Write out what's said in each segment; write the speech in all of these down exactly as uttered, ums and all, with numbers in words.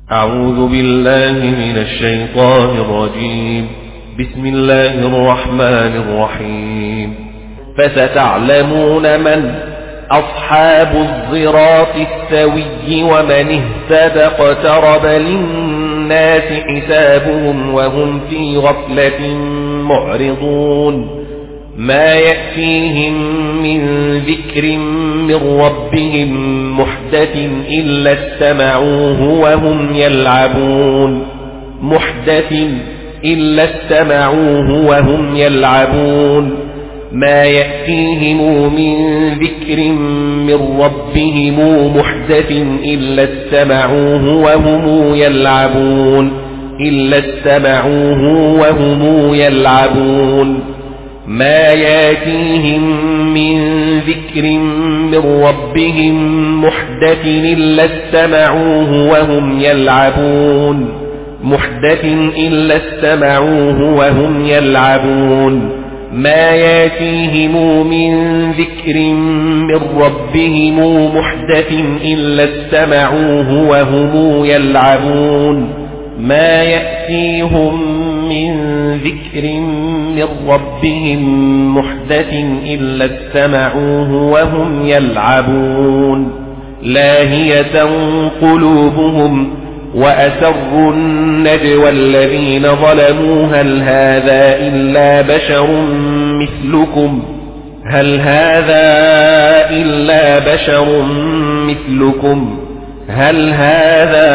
أعوذ بالله من الشيطان الرجيم. بسم الله الرحمن الرحيم. فستعلمون من أصحاب الصراط السوي ومن اهتدى. اقترب للناس حسابهم وهم في غفلة معرضون. ما يأتيهم من ذكر من ربهم محدث إلا استمعوه وهم يلعبون. محدث إلا استمعوه وهم يلعبون. ما يأتيهم من ذكر من ربهم محدث إلا استمعوه وهم يلعبون. إلا استمعوه وهم يلعبون. ما ياتيهم من ذكر من ربهم محدث إلا استمعوه وهم يلعبون. محدث إلا استمعوه وهم يلعبون. ما ياتيهم من ذكر من ربهم محدث إلا استمعوه وهم يلعبون. ما يأتيهم من ذكر من ربهم محدث إلا استمعوه وهم يلعبون. لاهية قلوبهم وأسروا النجوى الذين ظلموا هل هذا إلا بشر مثلكم هل هذا إلا بشر مثلكم هل هذا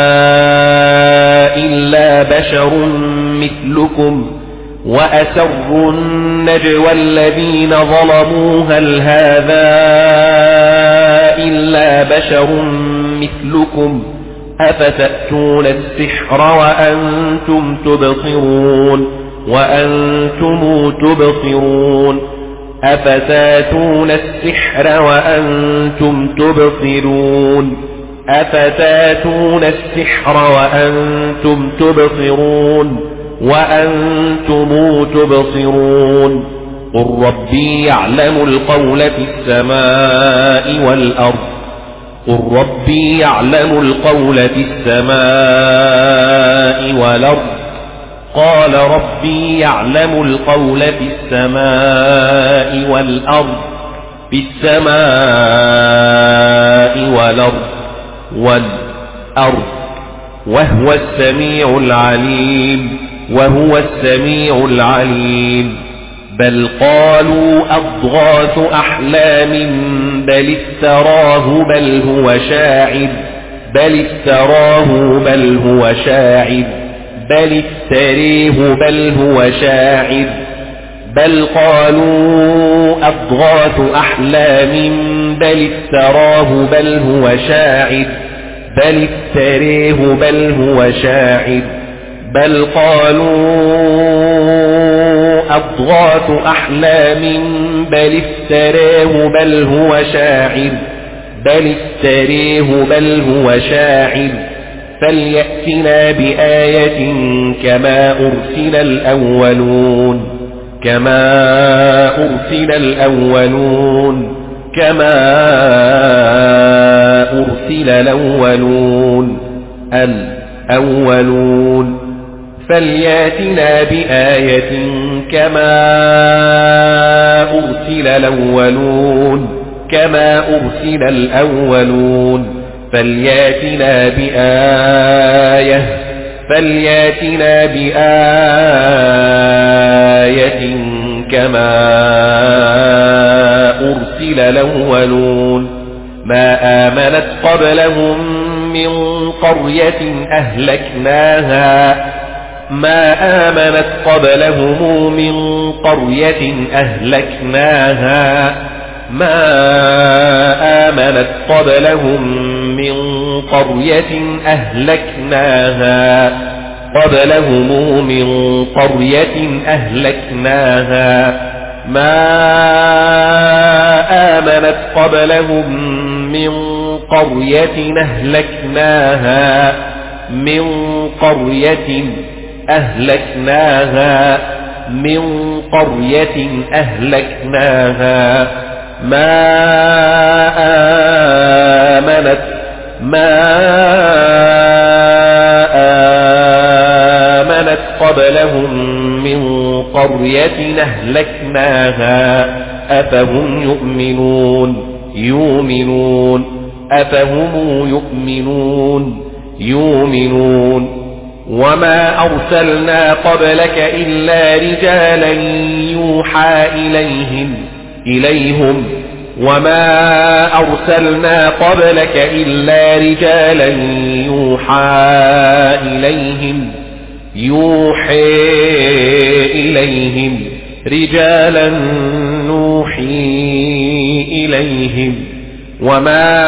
إلا بشر مثلكم وأسروا النجوى الذين ظلموا هل هذا إلا بشر مثلكم أفتأتون السحر وأنتم تبصرون وأنتم تبصرون أفتأتون السحر وأنتم تبصرون أفتأتون السحر وأنتم تبصرون وأنتم تبصرون قل ربي يعلم القول في السماء والأرض قل ربي يعلم القول في السماء والأرض قال ربي يعلم القول في السماء والأرض في السماء والأرض والأرض وهو السميع العليم وهو السميع العليم. بل قالوا أضغاث أحلام بل افتراه بل هو شاعر بل افتراه بل هو شاعر بل افتريه بل هو شاعر بل قالوا أضغاث أحلام بل افتراه بل هو شاعر بل افتريه بل هو شاعر بل قالوا أضغاث أحلام بل افتراه بل هو شاعر بل افتريه بل هو شاعر فليأتنا بآية كما أرسل الأولون كما أرسل الأولون كما أرسل الأولون الأولون فلياتنا بآية كما أرسل الأولون كما أرسل الأولون فلياتنا بآية فلياتنا بآية كما أرسل الأولون ما آمنت قبلهم من قرية أهلكناها ما آمنت قبلهم من قرية أهلكناها ما آمنت قبلهم من قرية أهلكناها قبلهم من قرية أهلكناها ما آمنت قبلهم من قرية أهلكناها من قرية أهلكناها من قرية أهلكناها ما آمنت ما قبلهم من قرية أهلكناها أفهم يؤمنون يؤمنون أفهم يؤمنون يؤمنون وما أرسلنا قبلك إلا رجالا يوحى إليهم إليهم وما أرسلنا قبلك إلا رجالا يوحى إليهم يوحي إليهم رجالا نوحي إليهم وما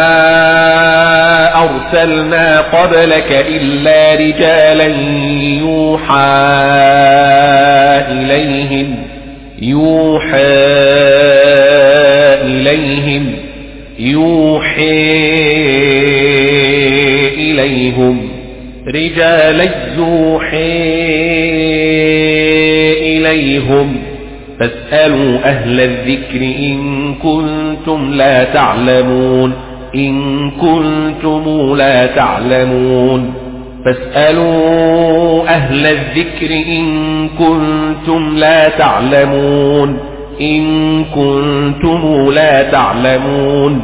أرسلنا قبلك إلا رجالا يوحى إليهم يوحى إليهم يوحي إليهم رجالا يوحي إليهم فاسألوا أهل الذكر إن كنتم لا تعلمون إن كنتم لا تعلمون فاسألوا أهل الذكر إن كنتم لا تعلمون إن كنتم لا تعلمون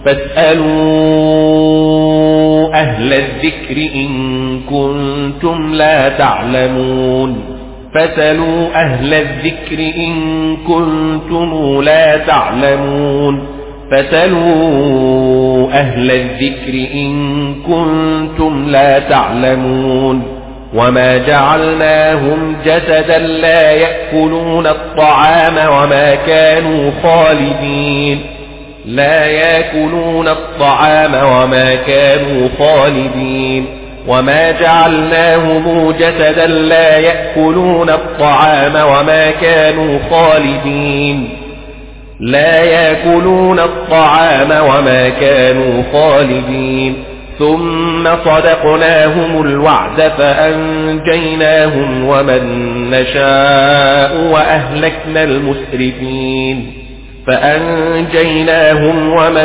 فاسألوا أهل الذكر إن كنتم لا تعلمون فاسألوا أهل الذكر إن كنتم لا تعلمون فاسألوا أهل الذكر إن كنتم لا تعلمون وما جعلناهم جسدا لا يأكلون الطعام وما كانوا خالدين لا يأكلون الطعام وما كانوا خالدين وما جعلناهم جسدا لا يأكلون الطعام وما كانوا خالدين لا يأكلون الطعام وما كانوا خالدين ثم صدقناهم الوعد فأنجيناهم ومن نشاء وأهلكنا المسرفين فأنجيناهم ومن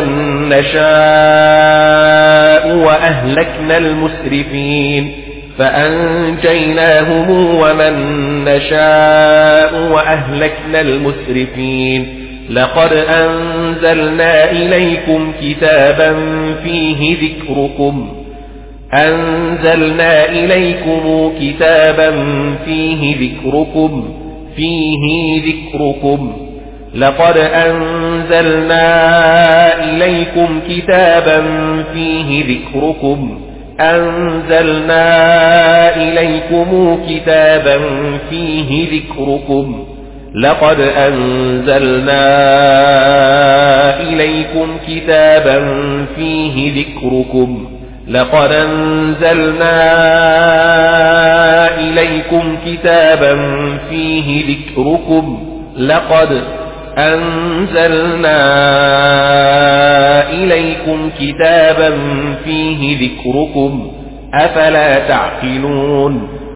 نشاء وأهلكنا المسرفين فأنجيناهم ومن نشاء وأهلكنا المسرفين لقد أنزلنا إليكم كتابا فيه ذكركم أنزلنا إليكم كتابا فيه ذكركم فيه ذكركم لقد أنزلنا إليكم كتابا فيه ذكركم أنزلنا إليكم كتابا فيه ذكركم لقد أنزلنا إليكم كتابا فيه ذكركم لقد أنزلنا إليكم كتابا فيه ذكركم لقد أنزلنا إليكم كتابا فيه ذكركم أفلا تعقلون